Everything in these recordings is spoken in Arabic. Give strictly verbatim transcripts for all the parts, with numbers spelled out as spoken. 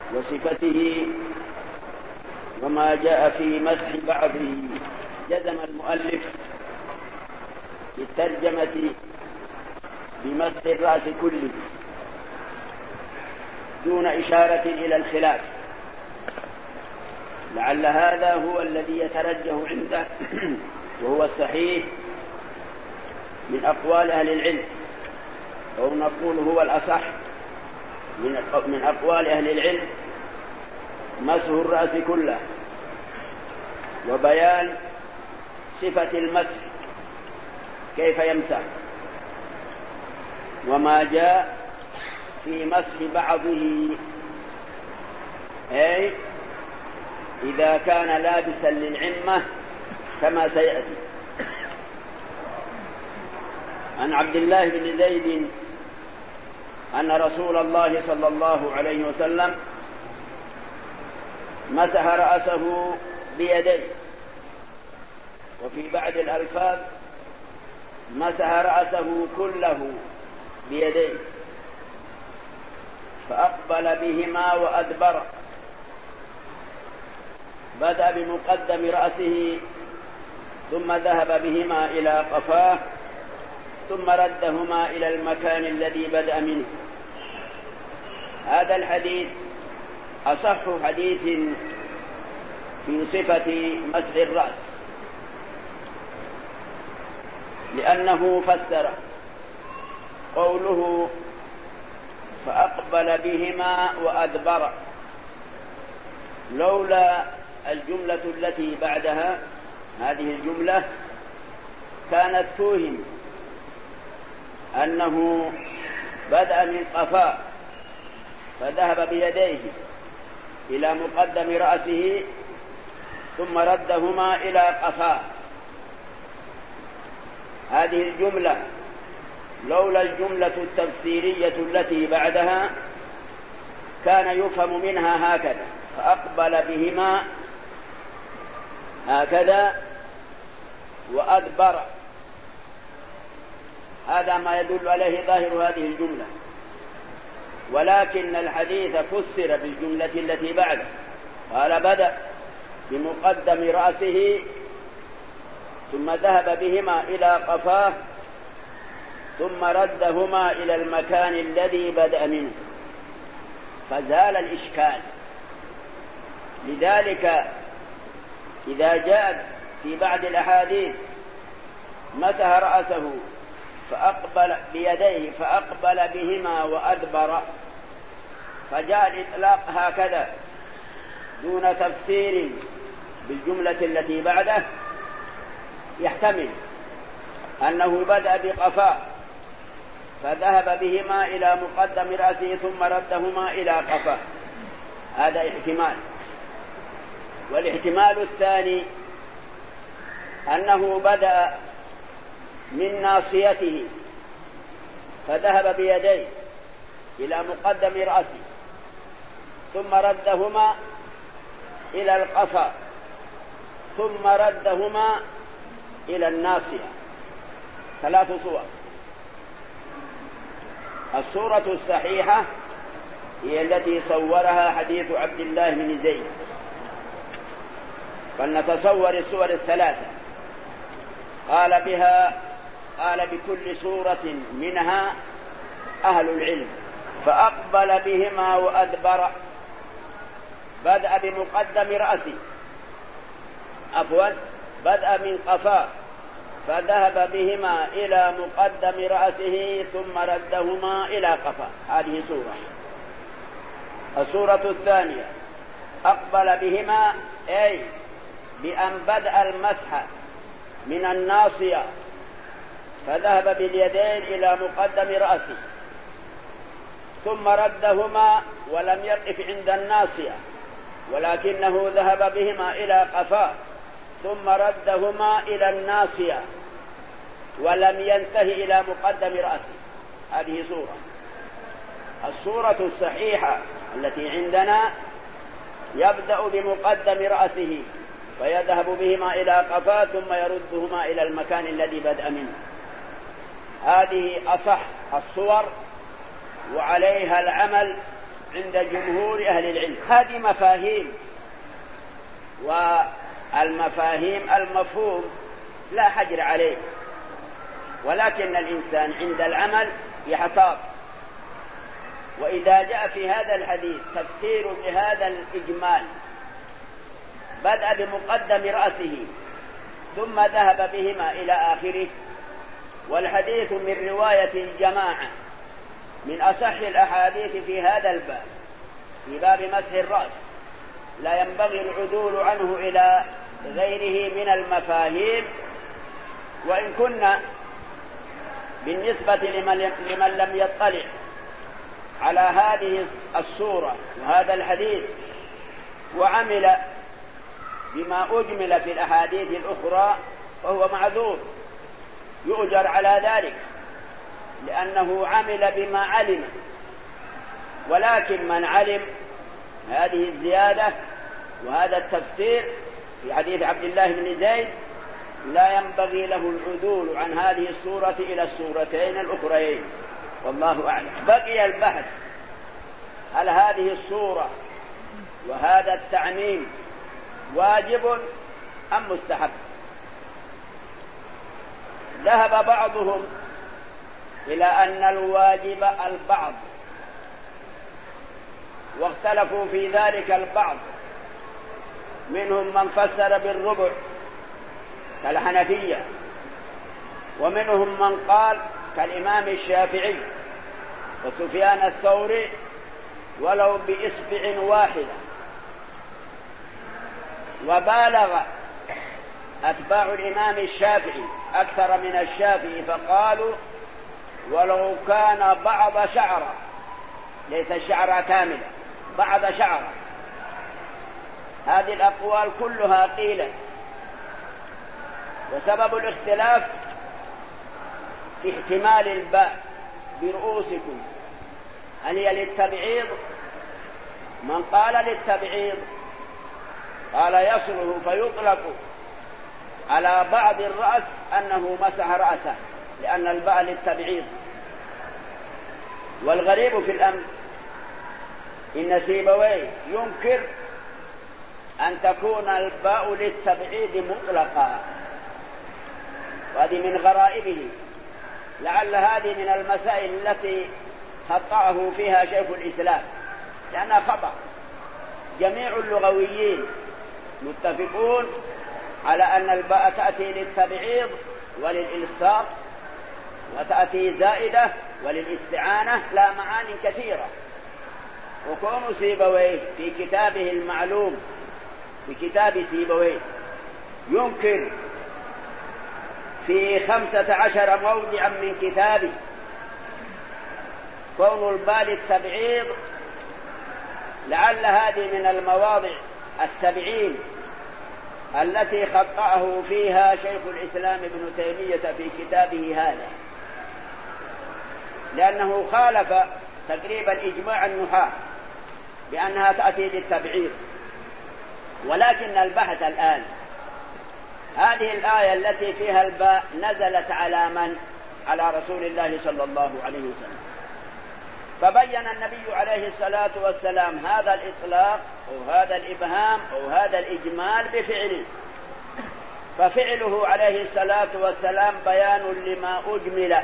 وصفته وما جاء في مسح بعضه. جزم المؤلف بالترجمة بمسح الرأس كله دون إشارة إلى الخلاف، لعل هذا هو الذي يترجح عنده وهو الصحيح من أقوال أهل العلم، أو نقول هو الأصح من أقوال أهل العلم، مسح الرأس كله وبيان صفة المسح كيف يمسح، وما جاء في مسح بعضه أي إذا كان لابسا للعمة كما سيأتي. عن عبد الله بن زيد أن رسول الله صلى الله عليه وسلم مسح رأسه بيديه، وفي بعض الألفاظ مسح رأسه كله بيديه، فأقبل بهما وأدبر، بدأ بمقدم رأسه ثم ذهب بهما إلى قفاه ثم ردهما إلى المكان الذي بدأ منه. هذا الحديث أصح حديث في صفة مسح الرأس، لأنه فسر قوله فأقبل بهما وأدبر، لولا الجملة التي بعدها هذه الجملة كانت توهم أنه بدأ من قفاه فذهب بيديه إلى مقدم رأسه ثم ردهما إلى قفاه. هذه الجملة لولا الجملة التفسيرية التي بعدها كان يفهم منها هكذا، فأقبل بهما هكذا وأدبر. هذا ما يدل عليه ظاهر هذه الجملة، ولكن الحديث فسر بالجملة التي بعده، قال بدأ بمقدم رأسه ثم ذهب بهما إلى قفاه ثم ردهما إلى المكان الذي بدأ منه، فزال الإشكال. لذلك إذا جاءت في بعض الأحاديث مسح رأسه فأقبل بيديه فأقبل بهما وأدبر، فجاء الإطلاق هكذا دون تفسير بالجملة التي بعده، يحتمل أنه بدأ بقفاه فذهب بهما إلى مقدم رأسه ثم ردهما إلى قفاه، هذا احتمال. والاحتمال الثاني أنه بدأ من ناصيته فذهب بيديه إلى مقدم رأسه ثم ردهما إلى القفا ثم ردهما إلى الناصية. ثلاث صور. الصورة الصحيحة هي التي صورها حديث عبد الله بن زيد، فلنتصور الصور الثلاثة. قال بها قال بكل صورة منها أهل العلم. فأقبل بهما وأدبر، بدأ بمقدم رأسه عفوا بدأ من قفاه فذهب بهما إلى مقدم رأسه ثم ردهما إلى قفاه، هذه صورة. الصورة الثانية أقبل بهما أي بأن بدأ المسح من الناصية فذهب باليدين إلى مقدم رأسه ثم ردهما ولم يقف عند الناصية ولكنه ذهب بهما إلى قفاه ثم ردهما إلى الناصية ولم ينتهي إلى مقدم رأسه، هذه صورة. الصورة الصحيحة التي عندنا يبدأ بمقدم رأسه فيذهب بهما إلى قفاه ثم يردهما إلى المكان الذي بدأ منه. هذه أصح الصور وعليها العمل عند جمهور أهل العلم. هذه مفاهيم، والمفاهيم المفهوم لا حجر عليه، ولكن الإنسان عند العمل يحتاط. وإذا جاء في هذا الحديث تفسير لهذا الإجمال بدأ بمقدم رأسه ثم ذهب بهما إلى آخره، والحديث من رواية الجماعة من أصح الأحاديث في هذا الباب، في باب مسح الرأس، لا ينبغي العدول عنه إلى غيره من المفاهيم. وإن كنا بالنسبة لمن, لمن لم يطلع على هذه الصورة وهذا الحديث وعمل بما أجمل في الأحاديث الأخرى فهو معذور يؤجر على ذلك، لأنه عمل بما علم. ولكن من علم هذه الزيادة وهذا التفسير في حديث عبد الله بن زيد لا ينبغي له العدول عن هذه الصورة إلى الصورتين الأخرين، والله أعلم. بقي البحث هل هذه الصورة وهذا التعميم واجب أم مستحب؟ ذهب بعضهم إلى أن الواجب البعض، واختلفوا في ذلك البعض، منهم من فسر بالربع كالحنفية، ومنهم من قال كالإمام الشافعي وسفيان الثوري ولو بإصبع واحدة. وبالغ أتباع الإمام الشافعي أكثر من الشافعي فقالوا ولو كان بعض شعرة، ليس الشعرة كاملة، بعض شعرة. هذه الأقوال كلها قيلت، وسبب الاختلاف في احتمال الباء برؤوسكم، هل هي للتبعيض؟ من قال للتبعيض قال يصله فيطلق على بعض الرأس أنه مسح رأسه، لأن الباء للتبعيض. والغريب في الأمر إن سيبويه ينكر أن تكون الباء للتبعيض مطلقا، وهذه من غرائبه. لعل هذه من المسائل التي خطأه فيها شيخ الإسلام، لأنها خطأ. جميع اللغويين متفقون على أن الباء تأتي للتبعيض وللإلصاق، وتأتي زائدة وللاستعانة، لا معاني كثيرة. وكون سيبويه في كتابه المعلوم، في كتاب سيبويه، ينكر في خمسة عشر موضعا من كتابه كون الباء للتبعيض، لعل هذه من المواضع السبعين التي خطأه فيها شيخ الإسلام ابن تيمية في كتابه هذا، لأنه خالف تقريبا إجماع النحاة بأنها تأتي للتبعيض. ولكن البحث الآن، هذه الآية التي فيها الباء نزلت على من؟ على رسول الله صلى الله عليه وسلم، فبين النبي عليه الصلاة والسلام هذا الإطلاق أو هذا الإبهام أو هذا الإجمال بفعله. ففعله عليه الصلاة والسلام بيان لما أجمل،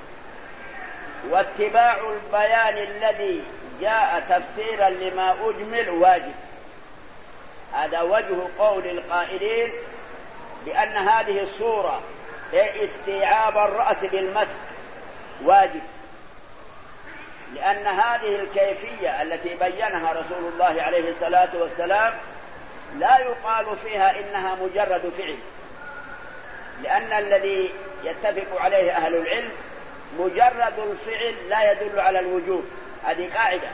واتباع البيان الذي جاء تفسيرا لما أجمل واجب. هذا وجه قول القائلين بأن هذه الصورة استيعاب الرأس بالمسح واجب، لأن هذه الكيفية التي بينها رسول الله عليه الصلاة والسلام لا يقال فيها إنها مجرد فعل، لأن الذي يتفق عليه أهل العلم مجرد الفعل لا يدل على الوجوب، هذه قاعدة،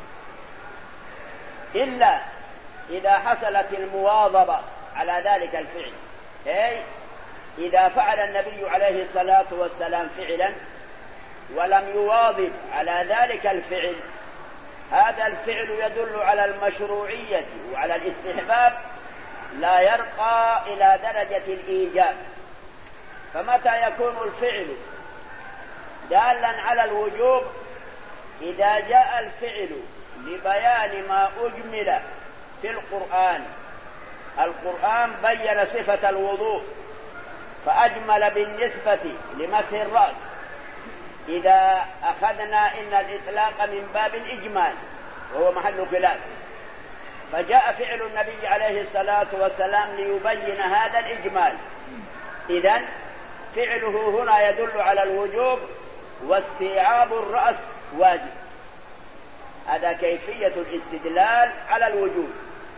إلا إذا حصلت المواظبة على ذلك الفعل. أي إذا فعل النبي عليه الصلاة والسلام فعلا ولم يواظب على ذلك الفعل، هذا الفعل يدل على المشروعية وعلى الاستحباب، لا يرقى إلى درجة الإيجاب. فمتى يكون الفعل دالا على الوجوب؟ إذا جاء الفعل بيان ما أجمل في القرآن. القرآن بين صفة الوضوء فأجمل بالنسبة لمسح الرأس. إذا أخذنا إن الإطلاق من باب الإجمال وهو محل خلاف، فجاء فعل النبي عليه الصلاة والسلام ليبين هذا الإجمال، إذن فعله هنا يدل على الوجوب، واستيعاب الرأس واجب. هذا كيفية الاستدلال على الوجوب.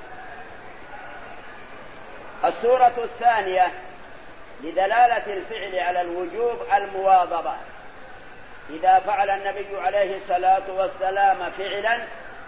السورة الثانية لدلالة الفعل على الوجوب المواظبة. إذا فعل النبي عليه الصلاة والسلام فعلا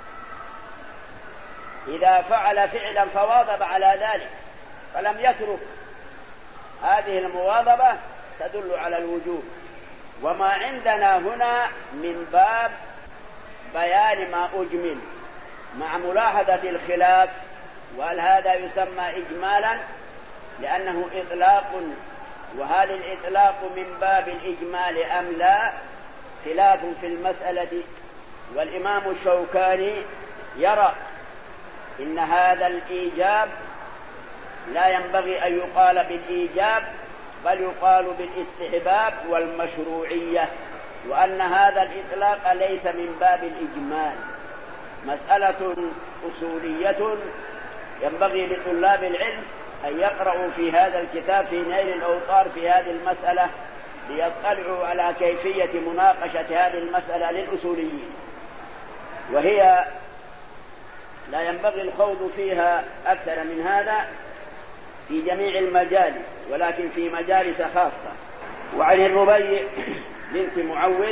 إذا فعل فعلا فواظب على ذلك فلم يترك، هذه المواظبة تدل على الوجوب. وما عندنا هنا من باب بيان ما أجمل، مع ملاحظة الخلاف، وهل هذا يسمى إجمالا لأنه إطلاق، وهل الإطلاق من باب الإجمال أم لا؟ خلاف في المسألة. والإمام الشوكاني يرى إن هذا الإيجاب لا ينبغي أن يقال بالإيجاب، بل يقال بالاستحباب والمشروعية، وأن هذا الإطلاق ليس من باب الإجمال. مسألة أصولية ينبغي لطلاب العلم أن يقرأوا في هذا الكتاب في نيل الأوطار في هذه المسألة ليطلعوا على كيفية مناقشة هذه المسألة للأصوليين، وهي لا ينبغي الخوض فيها أكثر من هذا في جميع المجالس، ولكن في مجالس خاصة. وعن الربيع بنت معوذ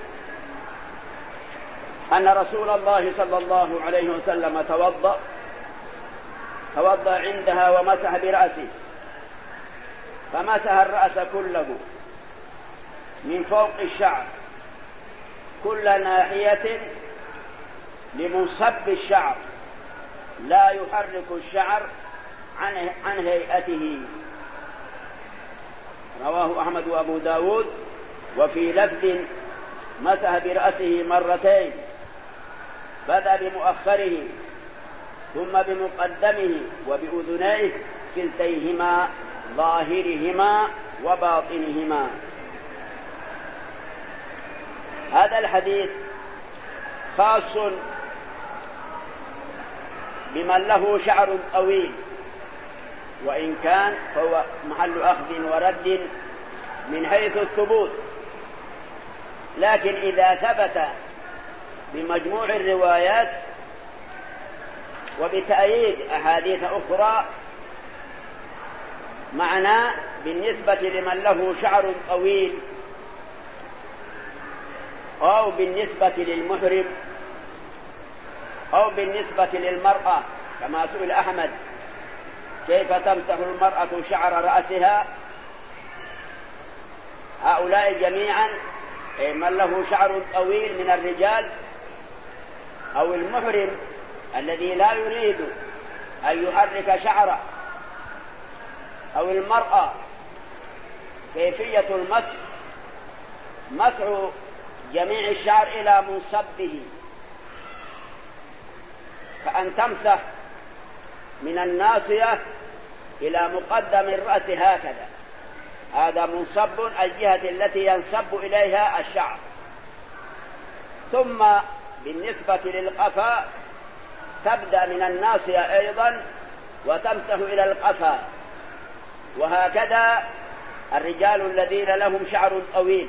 أن رسول الله صلى الله عليه وسلم توضأ توضأ عندها ومسح برأسه، فمسح الرأس كله من فوق الشعر كل ناحية لمنصب الشعر، لا يحرك الشعر عن, عن هيئته. رواه أحمد وأبو داود. وفي لفظ مسح برأسه مرتين، بدأ بمؤخره ثم بمقدمه وبأذنيه كلتيهما ظاهرهما وباطنهما. هذا الحديث خاص بمن له شعر طويل، وإن كان فهو محل أخذ ورد من حيث الثبوت، لكن إذا ثبت بمجموع الروايات وبتأييد أحاديث أخرى معناه بالنسبة لمن له شعر طويل أو بالنسبة للمحرم أو بالنسبة للمرأة، كما سئل أحمد كيف تمسح المرأة شعر رأسها. هؤلاء جميعا من له شعر طويل من الرجال أو المحرم الذي لا يريد أن يحرك شعره، أو المرأة، كيفية المسح مسح جميع الشعر إلى منصبه، فأن تمسح من الناصية إلى مقدم الرأس هكذا، هذا منصب الجهة التي ينصب إليها الشعر. ثم بالنسبة للقفا تبدأ من الناصية أيضا وتمسح إلى القفا، وهكذا الرجال الذين لهم شعر طويل،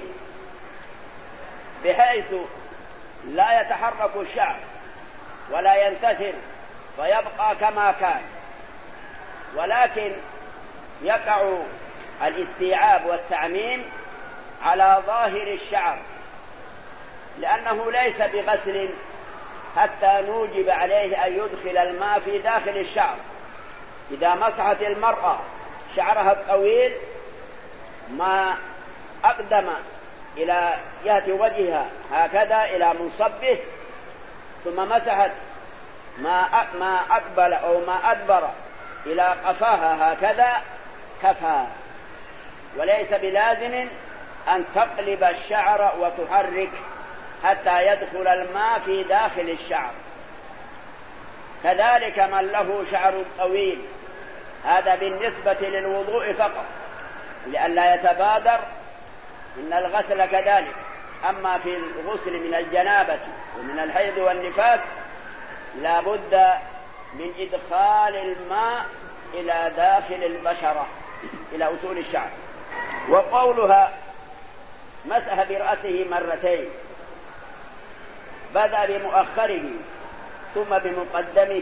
بحيث لا يتحرك الشعر ولا ينتثر فيبقى كما كان، ولكن يقع الاستيعاب والتعميم على ظاهر الشعر، لأنه ليس بغسل حتى نوجب عليه أن يدخل الماء في داخل الشعر. إذا مسحت المرأة شعرها الطويل ما أقدم إلى جهة وجهها هكذا إلى منصبه، ثم مسحت ما ما أقبل أو ما أدبر إلى قفاها هكذا كفى، وليس بلازم أن تقلب الشعر وتحرك حتى يدخل الماء في داخل الشعر. كذلك من له شعر طويل، هذا بالنسبة للوضوء فقط لئلا يتبادر، إن الغسل كذلك. أما في الغسل من الجنابة ومن الحيض والنفاس لا بد من إدخال الماء إلى داخل البشرة إلى أصول الشعر. وقولها مسح برأسه مرتين، بدأ بمؤخره ثم بمقدمه،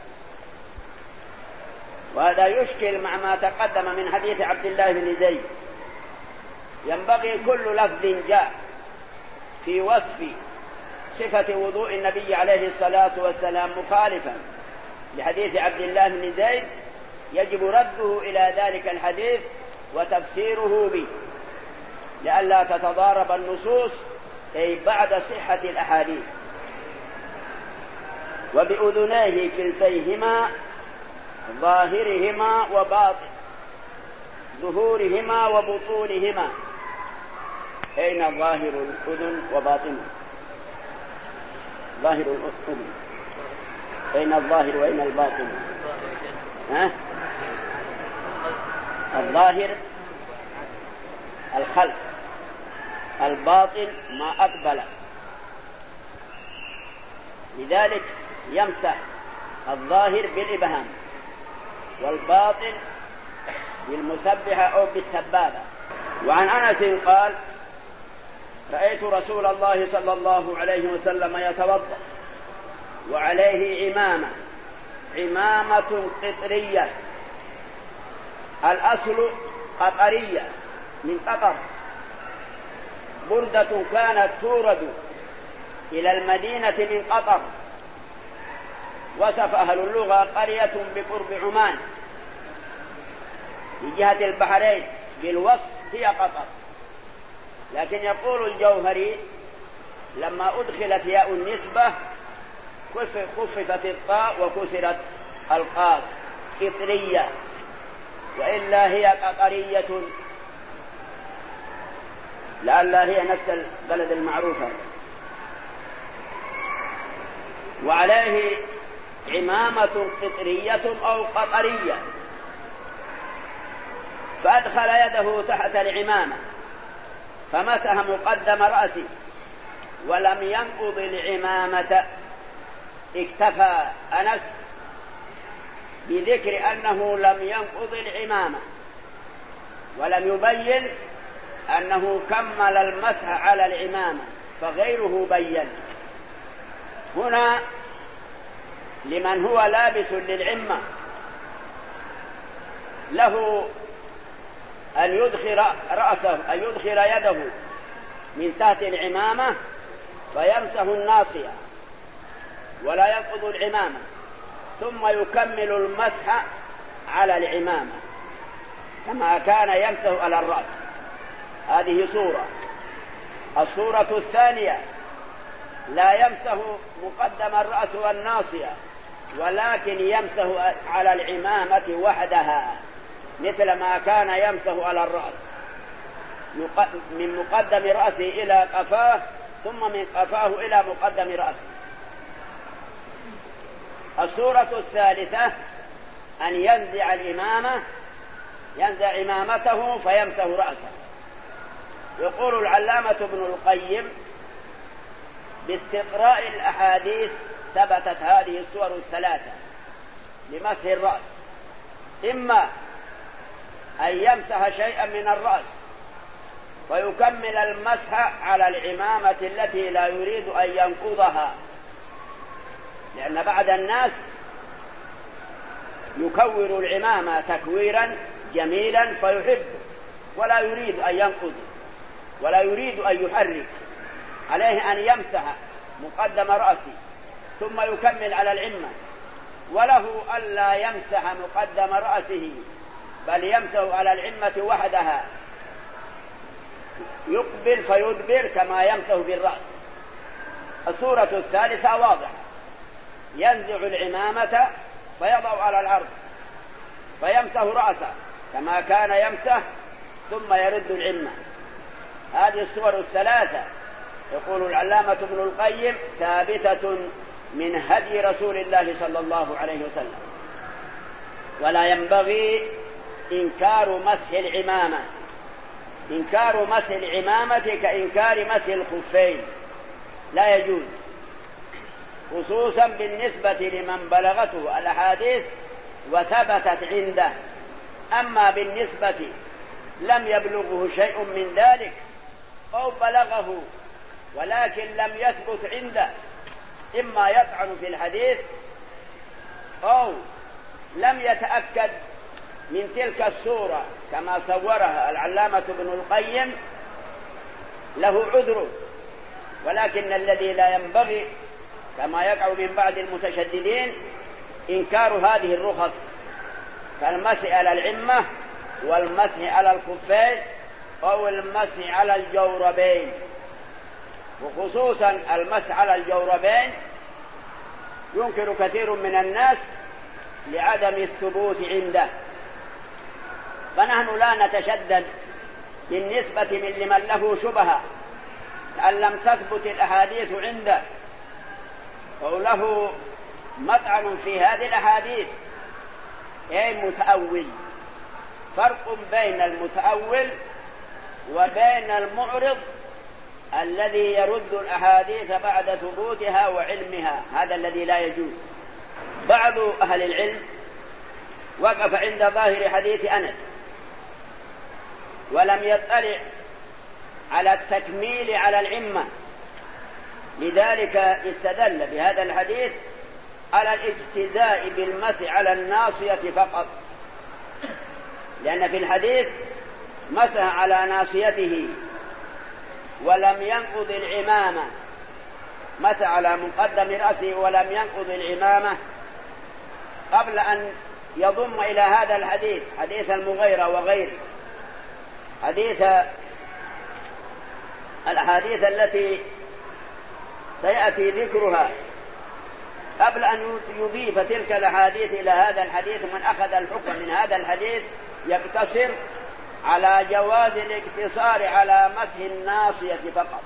وهذا يشكل مع ما تقدم من حديث عبد الله بن زيد. ينبغي كل لفظ جاء في وصف صفة وضوء النبي عليه الصلاة والسلام مخالفا لحديث عبد الله بن زيد يجب رده إلى ذلك الحديث وتفسيره به، لئلا تتضارب النصوص أي بعد صحة الأحاديث. وبأذنيه كلتيهما ظاهرهما وباطن ظهورهما وبطونهما. أين ظاهر الأذن وباطنه؟ ظاهر الأذن أين الظاهر وأين الباطن؟ ها؟ الظاهر الخلف، الباطن ما أقبل. لذلك يمسح الظاهر بالإبهام والباطن بالمسبحة أو بالسبابة. وعن أنس قال: رأيت رسول الله صلى الله عليه وسلم يتوضأ وعليه عمامة عمامة قطرية، الأصل قطرية من قطر، بردة كانت تورد إلى المدينة من قطر. وصف أهل اللغة قرية بقرب عمان في جهة البحرين بالوصف هي قطر. لكن يقول الجوهري لما أدخلت ياء النسبة خففت الطاء وكسرت القاف، قطرية، وإلا هي قطرية، لعلها هي نفس البلد المعروفة. وعليه عمامة قطرية أو قطرية، فأدخل يده تحت العمامة فمسح مقدم رأسه ولم ينقض العمامة. اكتفى أنس بذكر أنه لم ينقض العمامة ولم يبين أنه كمل المسح على العمامة، فغيره بين. هنا لمن هو لابس للعمة له أن يدخل رأسه أن يدخل يده من تحت العمامة فيمسح الناصية ولا ينقض العمامة، ثم يكمل المسح على العمامة كما كان يمسح على الرأس. هذه صورة. الصورة الثانية لا يمسح مقدم الرأس والناصية، ولكن يمسح على العمامة وحدها مثل ما كان يمسح على الرأس، من مقدم رأسه إلى قفاه ثم من قفاه إلى مقدم رأسه. الصورة الثالثة أن ينزع الإمامة ينزع إمامته فيمسح رأسه. يقول العلامة ابن القيم: باستقراء الأحاديث ثبتت هذه الصور الثلاثة لمسح الرأس، إما أن يمسح شيئا من الرأس ويكمل المسح على العمامة التي لا يريد أن ينقضها، لأن بعض الناس يكور العمامة تكويرا جميلا فيحب ولا يريد أن ينقض ولا يريد أن يحرك. عليه أن يمسح مقدم رأسه ثم يكمل على العمة، وله ألا يمسح مقدم رأسه بل يمسح على العمة وحدها، يقبل فيدبر كما يمسح بالرأس. الصورة الثالثة واضحة: ينزع العمامة فيضع على الأرض فيمسح رأسه كما كان يمسح ثم يرد العمة. هذه الصور الثلاثة يقول العلامة ابن القيم ثابتة من هدي رسول الله صلى الله عليه وسلم، ولا ينبغي إنكار مسح العمامة. إنكار مسح العمامة كإنكار مسح الخفين، لا يجوز، خصوصا بالنسبة لمن بلغته الأحاديث وثبتت عنده. أما بالنسبة لم يبلغه شيء من ذلك أو بلغه ولكن لم يثبت عنده، إما يطعن في الحديث أو لم يتأكد من تلك الصورة كما صورها العلامة ابن القيم، له عذر. ولكن الذي لا ينبغي كما يقع من بعض المتشددين إنكار هذه الرخص كالمسح على العمة والمسح على الخفين أو المسح على الجوربين، وخصوصا المسح على الجوربين ينكر كثير من الناس لعدم الثبوت عنده. فنحن لا نتشدد بالنسبة من لمن له شبهة أن لم تثبت الأحاديث عنده أو له مطعن في هذه الأحاديث، أي متأول. فرق بين المتأول وبين المعرض الذي يرد الأحاديث بعد ثبوتها وعلمها، هذا الذي لا يجوز. بعض أهل العلم وقف عند ظاهر حديث أنس ولم يطلع على التكميل على العمة، لذلك استدل بهذا الحديث على الاجتزاء بالمسح على الناصية فقط، لأن في الحديث مسح على ناصيته ولم ينقض العمامة، مسح على مقدم رأسه ولم ينقض العمامة، قبل أن يضم إلى هذا الحديث حديث المغيرة وغيره، حديث الأحاديث التي سيأتي ذكرها، قبل أن يضيف تلك الأحاديث إلى هذا الحديث. من أخذ الحكم من هذا الحديث يقتصر على جواز الاقتصار على مسح الناصية فقط،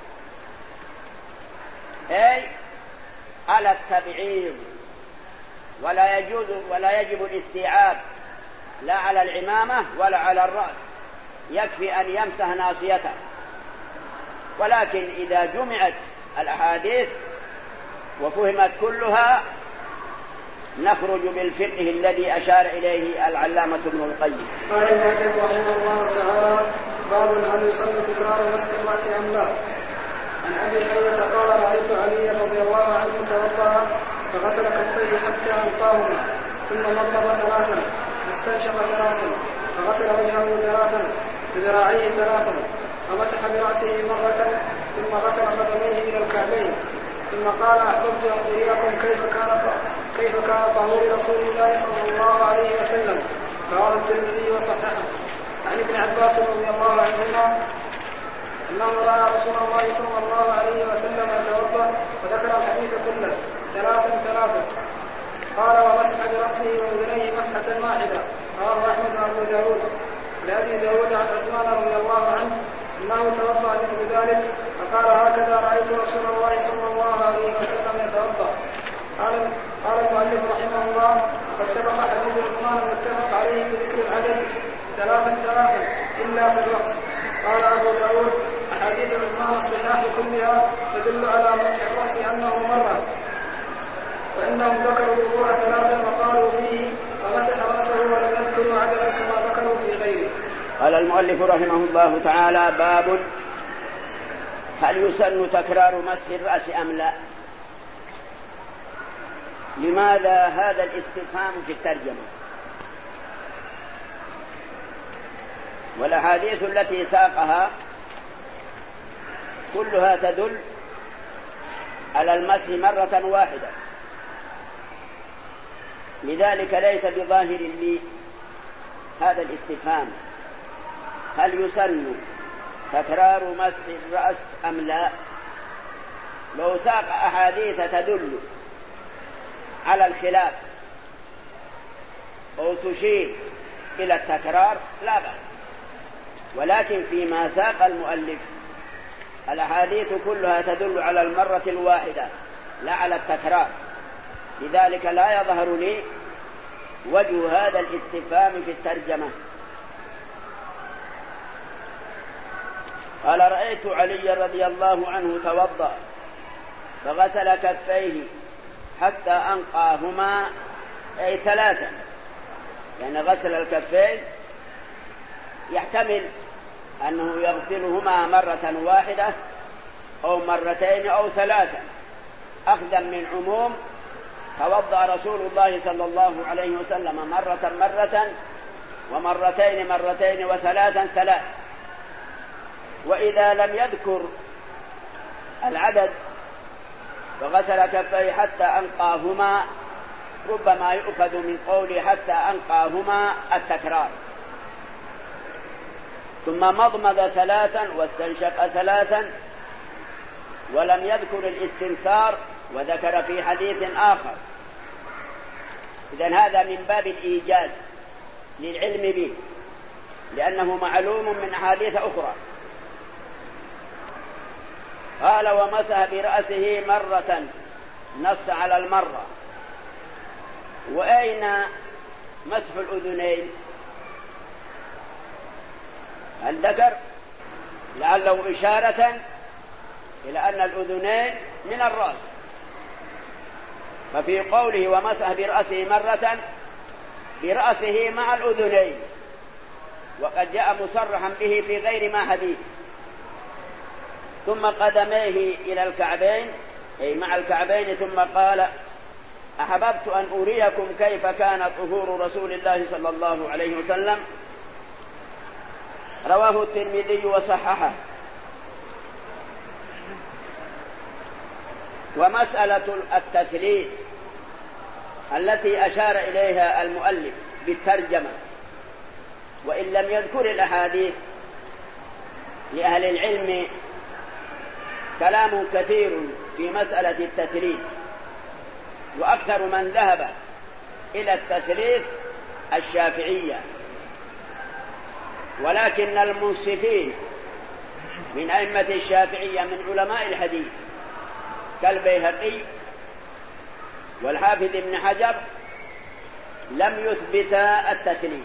أي على التبعيض، ولا يجوز ولا يجب الاستيعاب لا على العمامة ولا على الرأس، يكفي أن يمسح ناصيته. ولكن إذا جمعت الأحاديث وفهمت كلها نخرج بالفقه الذي أشار إليه العلامة ابن القيم. قال المؤلف رحمه الله تعالى: باب هل يصلي تكرار مسح الرأس أم لا؟ عن أبي حية قال: رأيت عليا رضي الله عنه توضأ فغسل كفيه حتى أنقاهما، ثم مضمض ثلاثا واستنشق ثلاثا، فغسل وجهه ثلاثا بذراعيه ثلاثا، ومسح برأسه مرة، ثم غسل قدميه إلى الكعبين، ثم قال: أحببت أن أريكم كيف كان كيف كان طهور رسول الله صلى الله عليه وسلم. رواه الترمذي وصححه. عن ابن عباس رضي الله عنهما أنه رأى رسول الله صلى الله عليه وسلم يتوضأ، وذكر الحديث كله ثلاثا ثلاثا. قال: ومسح برأسه وأذنيه مسحة واحدة. رواه أحمد وأبو داود. لأبي داود عن عثمان رضي الله عنه أنه توضأ مثل ذلك، فقال: هكذا رأيت رسول الله صلى الله عليه وسلم يتوضأ. قال قال المؤلف رحمه الله: قد سبق حديث عثمان المتفق عليه بذكر العدد ثلاثا ثلاثا إلا في الرأس. قال أبو داود: أحاديث عثمان الصحاح كلها تدل على مسح الرأس أنه مرة، فإنهم ذكروا الوضوء ثلاثا وقالوا فيه ومسح رأسه ولم يذكروا عددا كما ذكروا في غيره. قال المؤلف رحمه الله تعالى: باب هل يسن تكرار مسح الرأس أم لا؟ لماذا هذا الاستفهام في الترجمة؟ والأحاديث التي ساقها كلها تدل على المسح مرة واحدة، لذلك ليس بظاهر لي هذا الاستفهام هل يسن تكرار مسح الرأس أم لا. لو ساق أحاديث تدل على الخلاف أو تشير إلى التكرار لا بأس، ولكن فيما ساق المؤلف الأحاديث كلها تدل على المرة الواحدة لا على التكرار، لذلك لا يظهر لي وجه هذا الاستفهام في الترجمة. قال رأيت علي رضي الله عنه توضأ فغسل كفيه حتى أنقاهما، أي ثلاثا، يعني غسل الكفين يحتمل أنه يغسلهما مرة واحدة أو مرتين أو ثلاثا، أخذا من عموم توضأ رسول الله صلى الله عليه وسلم مرة مرة ومرتين مرتين وثلاثا ثلاث. وإذا لم يذكر العدد فغسل كفيه حتى أنقاهما، ربما يؤخذ من قوله حتى أنقاهما التكرار. ثم مضمض ثلاثا واستنشق ثلاثا، ولم يذكر الاستنثار وذكر في حديث آخر. إذن هذا من باب الإيجاز للعلم به، لأنه معلوم من أحاديث أخرى. قال ومسح برأسه مرة، نص على المرة. وأين مسح الأذنين؟ هل ذكر؟ لعله إشارة إلى أن الأذنين من الرأس، ففي قوله ومسح برأسه مرة برأسه مع الأذنين، وقد جاء مصرحا به في غير ما حديث. ثم قدميه إلى الكعبين، أي مع الكعبين، ثم قال أحببت أن أريكم كيف كان طهور رسول الله صلى الله عليه وسلم. رواه الترمذي وصححه. ومسألة التثليث التي أشار إليها المؤلف بالترجمة، وإن لم يذكر الأحاديث، لأهل العلم كلام كثير في مسألة التثليث، وأكثر من ذهب إلى التثليث الشافعية، ولكن المنصفين من أئمة الشافعية من علماء الحديث كالبيهقي والحافظ ابن حجر لم يثبت التثليث.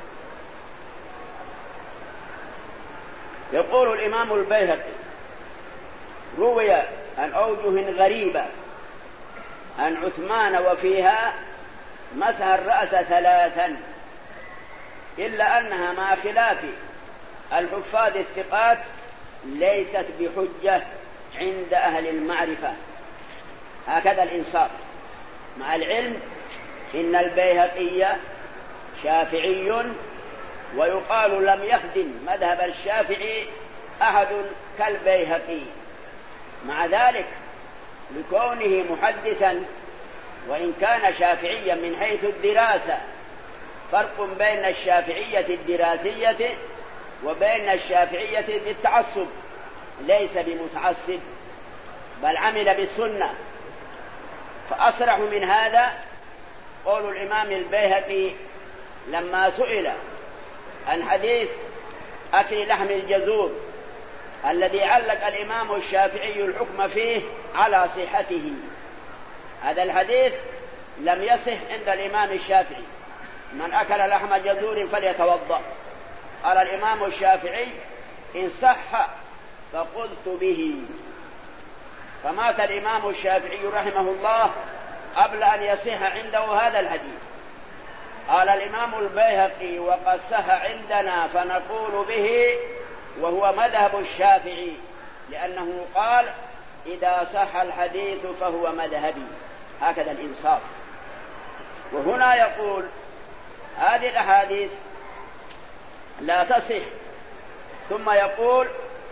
يقول الإمام البيهقي روي عن أوجه غريبة عن عثمان وفيها مسح الرأس ثلاثا، إلا أنها مع خلاف الحفاظ الثقات ليست بحجة عند أهل المعرفة. هكذا الإنصاف، مع العلم إن البيهقي شافعي، ويقال لم يخدم مذهب الشافعي أحد كالبيهقي، مع ذلك لكونه محدثا وإن كان شافعيا من حيث الدراسة. فرق بين الشافعية الدراسية وبين الشافعية بالتعصب، ليس بمتعصب بل عمل بالسنة. فأصرح من هذا قول الإمام البيهقي لما سئل عن حديث أكل لحم الجزور الذي علق الإمام الشافعي الحكم فيه على صحته. هذا الحديث لم يصح عند الإمام الشافعي، من أكل لحم جزور فليتوضأ. قال الإمام الشافعي إن صح فقلت به. فمات الإمام الشافعي رحمه الله قبل أن يصح عنده هذا الحديث. قال الإمام البيهقي وقد صح عندنا فنقول به، وهو مذهب الشافعي، لأنه قال إذا صح الحديث فهو مذهبي. هكذا الإنصاف. وهنا يقول هذه الأحاديث لا تصح، ثم يقول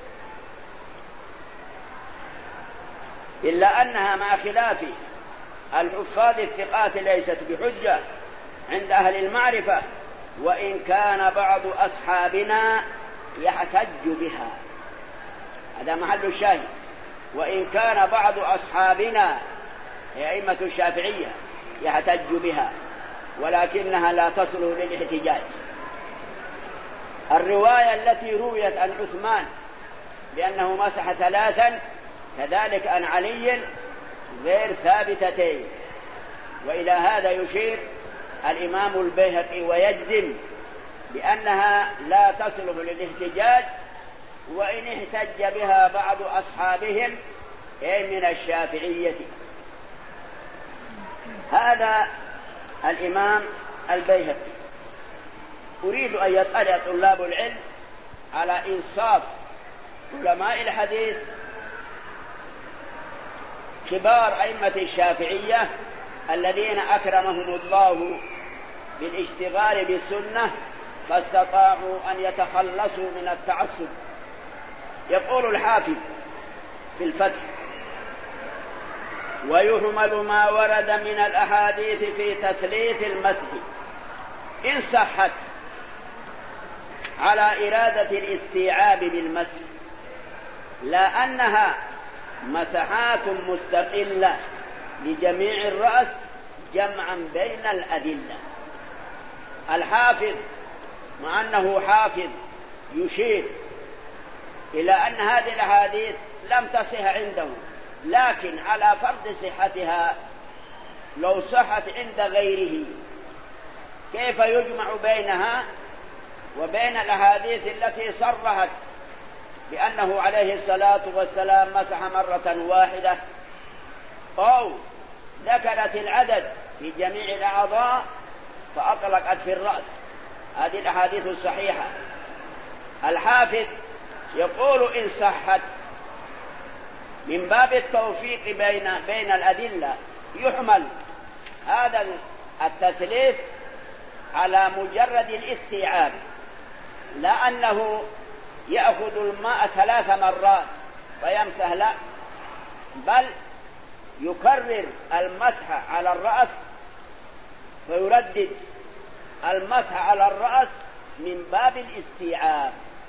إلا أنها مع خلاف الحفاظ الثقات ليست بحجة عند أهل المعرفة، وإن كان بعض أصحابنا يحتج بها. هذا محل الشاهد. وإن كان بعض أصحابنا أئمة الشافعية يحتج بها، ولكنها لا تصل للاحتجاج. الرواية التي رويت عن عثمان بأنه مسح ثلاثا كذلك عن علي غير ثابتتين، وإلى هذا يشير الإمام البيهقي ويجزم بأنها لا تصلح للاحتجاج، وإن احتج بها بعض أصحابهم أي من الشافعية. هذا الإمام البيهقي. أريد أن يطلع طلاب العلم على إنصاف علماء الحديث كبار أئمة الشافعية الذين أكرمهم الله بالاشتغال بالسنة فاستطاعوا أن يتخلصوا من التعصب. يقول الحافظ في الفتح: ويحمل ما ورد من الأحاديث في تثليث المسح إن صحت على إرادة الاستيعاب بالمسح، لا أنها مسحات مستقلة لجميع الرأس جمعا بين الأدلة. الحافظ مع أنه حافظ يشير إلى أن هذه الأحاديث لم تصح عنده، لكن على فرض صحتها لو صحت عند غيره كيف يجمع بينها وبين الأحاديث التي صرحت بأنه عليه الصلاة والسلام مسح مرة واحدة، أو ذكرت العدد في جميع الأعضاء فأطلقت في الرأس. هذه الأحاديث الصحيحة. الحافظ يقول إن صحت من باب التوفيق بين بين الأدلة يحمل هذا التثليث على مجرد الاستيعاب، لا أنه يأخذ الماء ثلاث مرات فيمسح، لا، بل يكرر المسح على الرأس فيردد المسح على الرأس من باب الاستيعاب.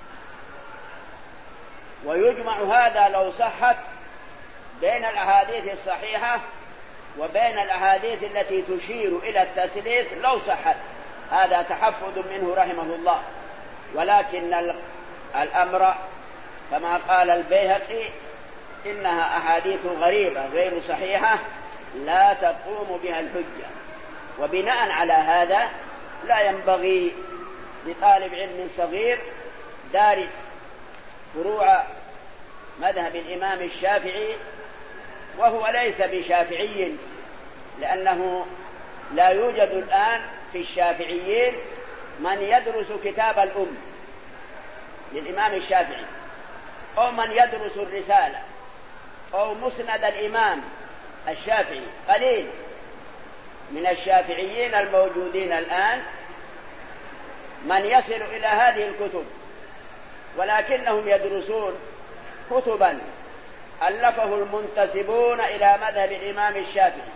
ويجمع هذا لو صحت بين الأحاديث الصحيحة وبين الأحاديث التي تشير إلى التثليث لو صحت. هذا تحفظ منه رحمه الله. ولكن الأمر كما قال البيهقي إنها أحاديث غريبة غير صحيحة لا تقوم بها الحجة. وبناء على هذا لا ينبغي لطالب علم صغير دارس فروع مذهب الإمام الشافعي وهو ليس بشافعي، لأنه لا يوجد الآن في الشافعيين من يدرس كتاب الأم للإمام الشافعي، أو من يدرس الرسالة، أو مسند الإمام الشافعي. قليل من الشافعيين الموجودين الآن من يصل إلى هذه الكتب، ولكنهم يدرسون كتبا ألفه المنتسبون إلى مذهب الإمام الشافعي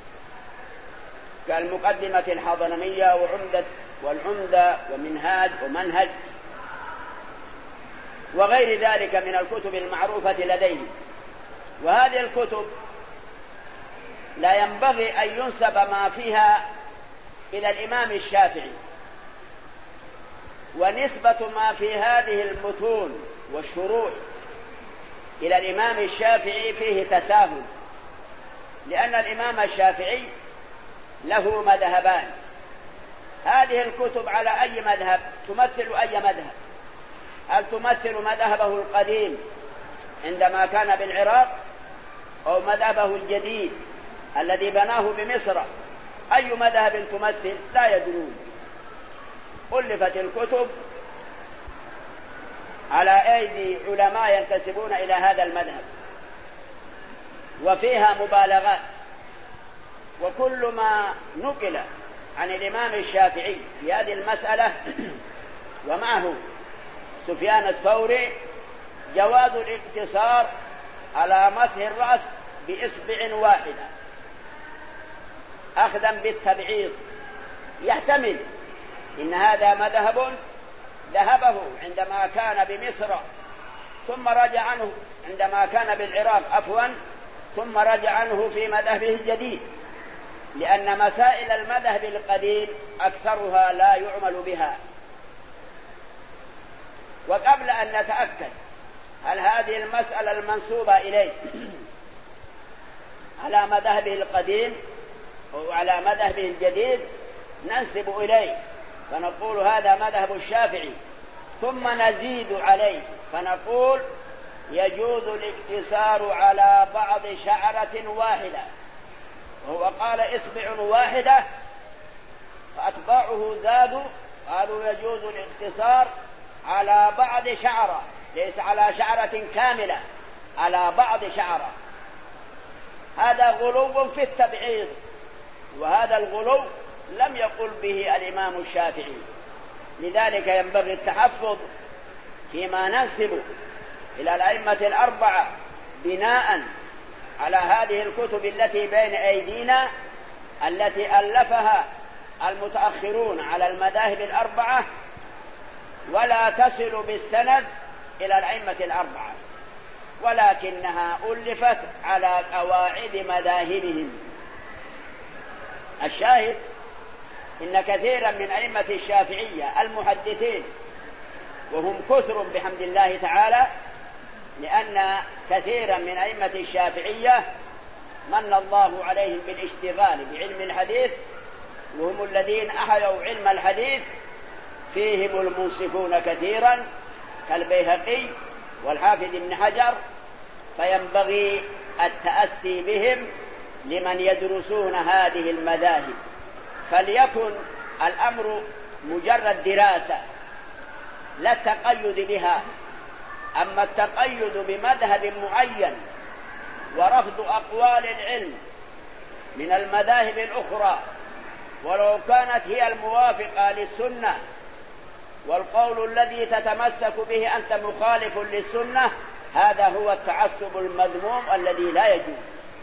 كالمقدمة الحضرمية وعمدة والعمدة ومنهاج ومنهج وغير ذلك من الكتب المعروفة لديهم. وهذه الكتب لا ينبغي أن ينسب ما فيها إلى الإمام الشافعي، ونسبة ما في هذه المتون والشروح إلى الإمام الشافعي فيه تساهل، لأن الإمام الشافعي له مذهبان. هذه الكتب على أي مذهب تمثل أي مذهب؟ هل تمثل مذهبه القديم عندما كان بالعراق، أو مذهبه الجديد الذي بناه بمصر؟ أي مذهب تمثل؟ لا يدرون. ألفت الكتب على أيدي علماء ينتسبون إلى هذا المذهب، وفيها مبالغات. وكل ما نقل عن الإمام الشافعي في هذه المسألة ومعه سفيان الثوري جواز الاقتصار على مسح الرأس بإصبع واحدة أخذا بالتبعيض. يحتمل إن هذا مذهب ذهبه عندما كان بمصر ثم رجع عنه عندما كان بالعراق عفوا ثم رجع عنه في مذهبه الجديد، لأن مسائل المذهب القديم أكثرها لا يعمل بها. وقبل أن نتأكد هل هذه المسألة المنسوبة إليه على مذهبه القديم وعلى مذهبه الجديد ننسب إليه فنقول هذا مذهب الشافعي، ثم نزيد عليه فنقول يجوز الاقتصار على بعض شعرة واحدة، وهو قال إصبع واحدة فأتباعه زادوا قالوا يجوز الاقتصار على بعض شعرة، ليس على شعرة كاملة، على بعض شعرة. هذا غلو في التبعيض، وهذا الغلو لم يقل به الإمام الشافعي. لذلك ينبغي التحفظ فيما ننسب إلى الأئمة الأربعة بناء على هذه الكتب التي بين أيدينا التي ألفها المتأخرون على المذاهب الأربعة، ولا تصل بالسند إلى الأئمة الأربعة، ولكنها ألفت على قواعد مذاهبهم. الشاهد إن كثيرا من أئمة الشافعية المحدثين، وهم كثر بحمد الله تعالى، لأن كثيرا من أئمة الشافعية من الله عليهم بالاشتغال بعلم الحديث، وهم الذين أحيوا علم الحديث، فيهم المنصفون كثيرا كالبيهقي والحافظ ابن حجر، فينبغي التأسي بهم لمن يدرسون هذه المذاهب. فليكن الأمر مجرد دراسة لا التقيد بها، أما التقيد بمذهب معين ورفض أقوال العلم من المذاهب الأخرى ولو كانت هي الموافقة للسنة، والقول الذي تتمسك به أنت مخالف للسنة، هذا هو التعصب المذموم الذي لا يجوز،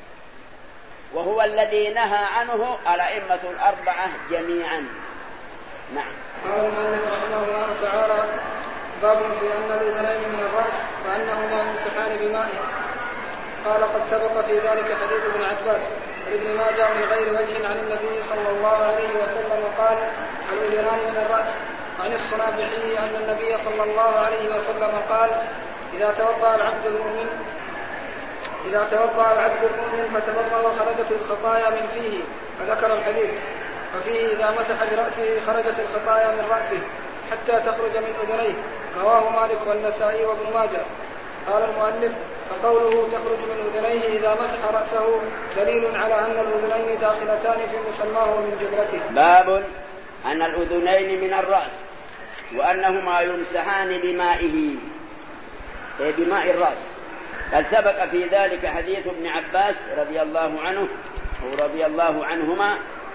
وهو الذي نهى عنه الأئمة الأربعة جميعا. نعم. قال المؤلف رحمه الله تعالى: باب في أن الأذنين من الرأس وأنهما يمسحان بمائه. قال: قد سبق في ذلك حديث ابن عباس وابن ماجه من غير وجه عن النبي صلى الله عليه وسلم قال: الأذنان من الرأس. عن الصنابحي أن النبي صلى الله عليه وسلم قال: إذا توضأ العبد المؤمن إذا توضأ العبد المؤمن فتبرأ خرجت الخطايا من فيه، فذكر الحديث. وفيه إذا مسح برأسه خرجت الخطايا من رأسه حتى تخرج من أذنيه. رواه مالك والنسائي وابن ماجه. قال المؤلف: فقوله تخرج من أذنيه إذا مسح رأسه دليل على أن الأذنين داخلتان في مسماه من جملته. باب أن الأذنين من الرأس وأنهما يمسحان بمائه، أي بماء الرأس. قد سبق في ذلك حديث ابن عباس رضي الله عنه ورضي الله عنهما،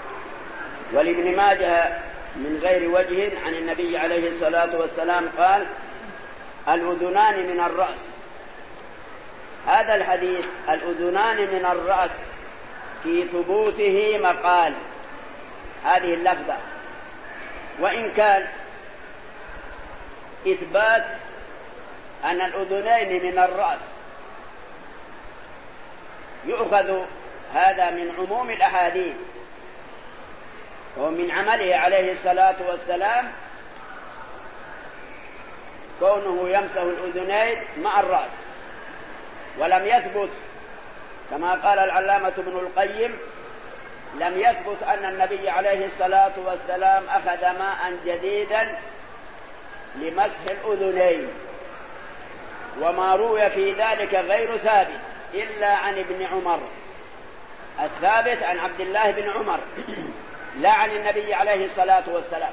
ولابن ماجه من غير وجه عن النبي عليه الصلاة والسلام قال: الأذنان من الرأس. هذا الحديث الأذنان من الرأس في ثبوته مقال هذه اللفظة، وإن كان إثبات أن الأذنين من الرأس يؤخذ هذا من عموم الأحاديث ومن عمله عليه الصلاة والسلام كونه يمسح الأذنين مع الرأس، ولم يثبت كما قال العلامة ابن القيم لم يثبت أن النبي عليه الصلاة والسلام أخذ ماء جديدا لمسح الأذنين، وما روي في ذلك غير ثابت إلا عن ابن عمر. الثابت عن عبد الله بن عمر لا عن النبي عليه الصلاة والسلام.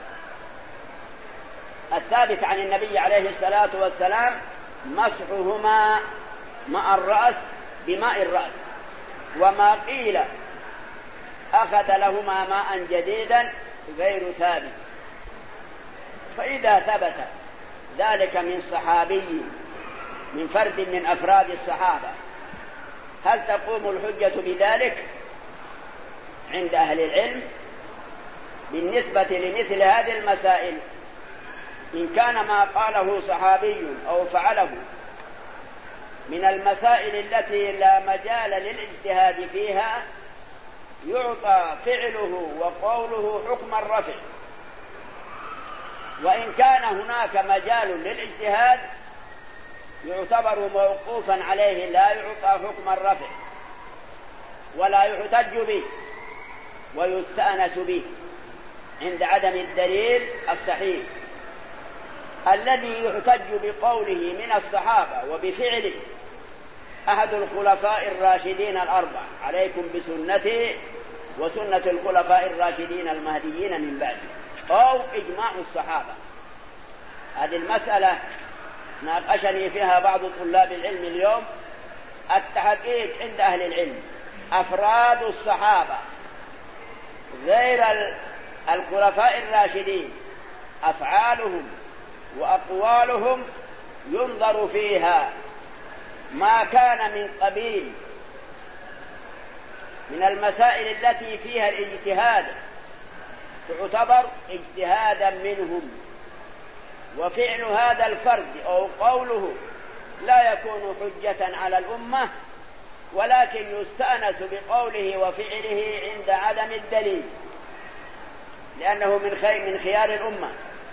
الثابت عن النبي عليه الصلاة والسلام مسحهما مع الرأس بماء الرأس، وما قيل أخذ لهما ماء جديدا غير ثابت. فإذا ثبت ذلك من صحابي من فرد من أفراد الصحابة، هل تقوم الحجة بذلك عند أهل العلم؟ بالنسبة لمثل هذه المسائل إن كان ما قاله صحابي أو فعله من المسائل التي لا مجال للاجتهاد فيها يعطى فعله وقوله حكم الرفع، وإن كان هناك مجال للاجتهاد يعتبر موقوفا عليه لا يعطى حكم الرفع ولا يحتج به. ويستأنس به عند عدم الدليل الصحيح الذي يحتج بقوله من الصحابة وبفعله أحد الخلفاء الراشدين الأربعة: عليكم بسنتي وسنة الخلفاء الراشدين المهديين من بعدي، أو إجماع الصحابة. هذه المسألة ناقشني فيها بعض طلاب العلم اليوم. التحقيق عند أهل العلم أفراد الصحابة غير الخلفاء الراشدين أفعالهم وأقوالهم ينظر فيها ما كان من قبيل من المسائل التي فيها الاجتهاد تعتبر اجتهادا منهم، وفعل هذا الفرد أو قوله لا يكون حجة على الأمة، ولكن يستأنس بقوله وفعله عند عدم الدليل، لأنه من خير من خيار الأمة.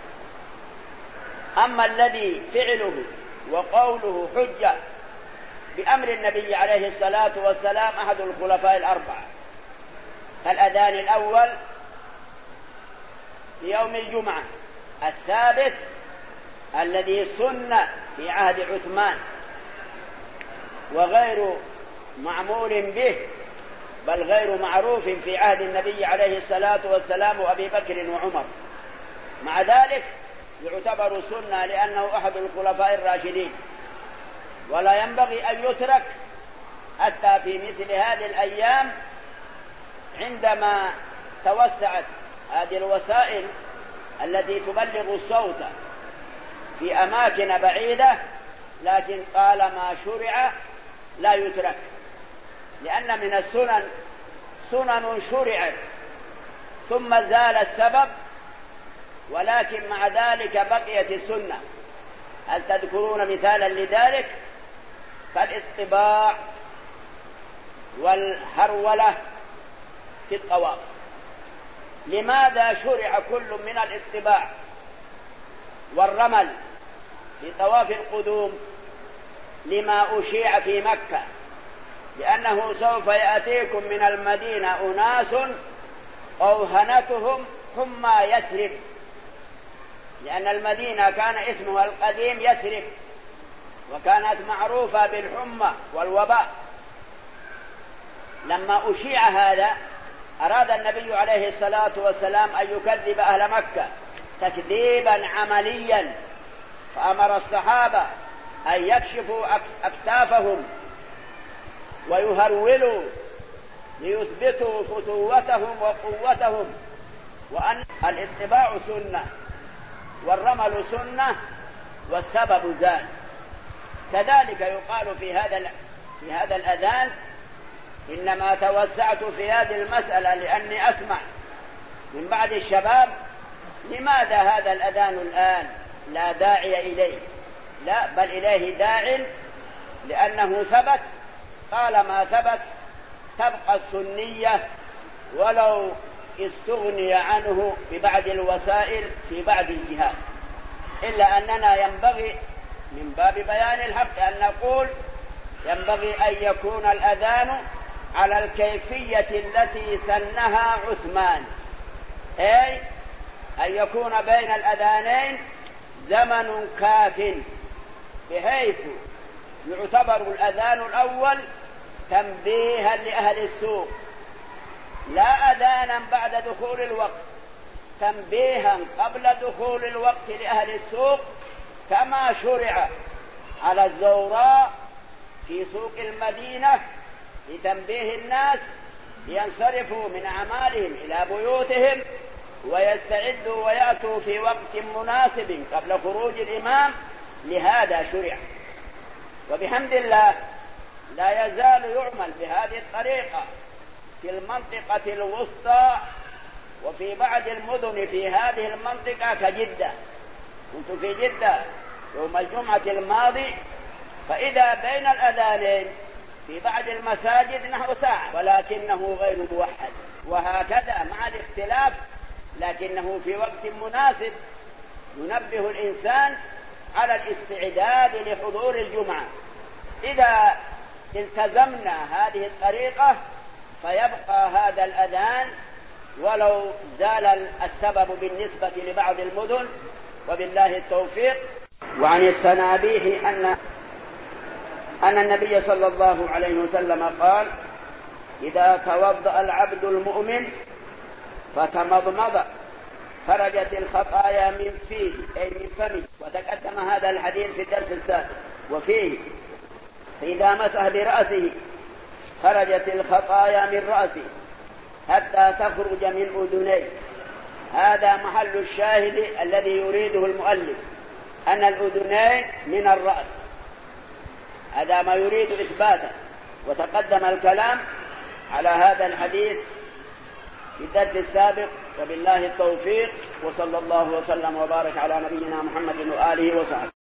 أما الذي فعله وقوله حجة بأمر النبي عليه الصلاة والسلام أحد الخلفاء الأربعة، الأذان الأول في يوم الجمعة الثابت الذي سن في عهد عثمان وغير معمول به، بل غير معروف في عهد النبي عليه الصلاة والسلام وأبي بكر وعمر، مع ذلك يعتبر سنة لأنه أحد الخلفاء الراشدين، ولا ينبغي أن يترك حتى في مثل هذه الأيام عندما توسعت هذه الوسائل التي تبلغ الصوت في أماكن بعيدة، لكن طالما شرع لا يترك، لأن من السنن سنن شرعت ثم زال السبب، ولكن مع ذلك بقيت السنة. هل تذكرون مثالا لذلك؟ كالإطباع والهرولة في الطواف. لماذا شرع كل من الإطباع والرمل في طواف القدوم؟ لما أشيع في مكة، لأنه سوف يأتيكم من المدينة أناس أوهنتهم حمى يثرب، لأن المدينة كان اسمها القديم يثرب، وكانت معروفة بالحمى والوباء. لما أشيع هذا أراد النبي عليه الصلاة والسلام أن يكذب أهل مكة تكذيبا عمليا، فأمر الصحابة أن يكشفوا أكتافهم ويهرولوا ليثبتوا فتوتهم وقوتهم، وأن الاتباع سنة والرمل سنة والسبب زال. كذلك يقال في هذا في هذا الأذان. إنما توسعت في هذه المسألة لأني أسمع من بعض الشباب: لماذا هذا الأذان الآن لا داعي إليه؟ لا، بل إليه داع، لأنه ثبت. طالما ثبت تبقى السنية ولو استغني عنه ببعض الوسائل في بعض الجهات، إلا أننا ينبغي من باب بيان الحق أن نقول ينبغي أن يكون الأذان على الكيفية التي سنها عثمان، أي أن يكون بين الأذانين زمن كاف، بحيث يعتبر الأذان الأول تنبيها لأهل السوق، لا أذانا بعد دخول الوقت، تنبيها قبل دخول الوقت لأهل السوق، كما شرع على الزوراء في سوق المدينة لتنبيه الناس لينصرفوا من أعمالهم إلى بيوتهم ويستعدوا ويأتوا في وقت مناسب قبل خروج الإمام. لهذا شرع، وبحمد الله لا يزال يعمل بهذه الطريقة في المنطقة الوسطى وفي بعض المدن في هذه المنطقة كجدة. كنت في جدة يوم الجمعة الماضي، فإذا بين الأذانين في بعض المساجد نحو ساعة، ولكنه غير موحد، وهكذا مع الاختلاف، لكنه في وقت مناسب ينبه الإنسان على الاستعداد لحضور الجمعة. إذا التزمنا هذه الطريقة فيبقى هذا الأذان ولو زال السبب بالنسبة لبعض المدن، وبالله التوفيق. وعن السنابيح أن أن النبي صلى الله عليه وسلم قال: إذا توضأ العبد المؤمن فتمضمض خرجت الخطايا من فيه أي من فمه. وتقدم هذا الحديث في الدرس السابق. وفيه: فإذا مسح برأسه خرجت الخطايا من رأسه حتى تخرج من أذنيه. هذا محل الشاهد الذي يريده المؤلف، أن الأذنين من الرأس، هذا ما يريد إثباته. وتقدم الكلام على هذا الحديث في الدرس السابق، وبالله التوفيق. وصلى الله وسلم وبارك على نبينا محمد وآله وصحبه.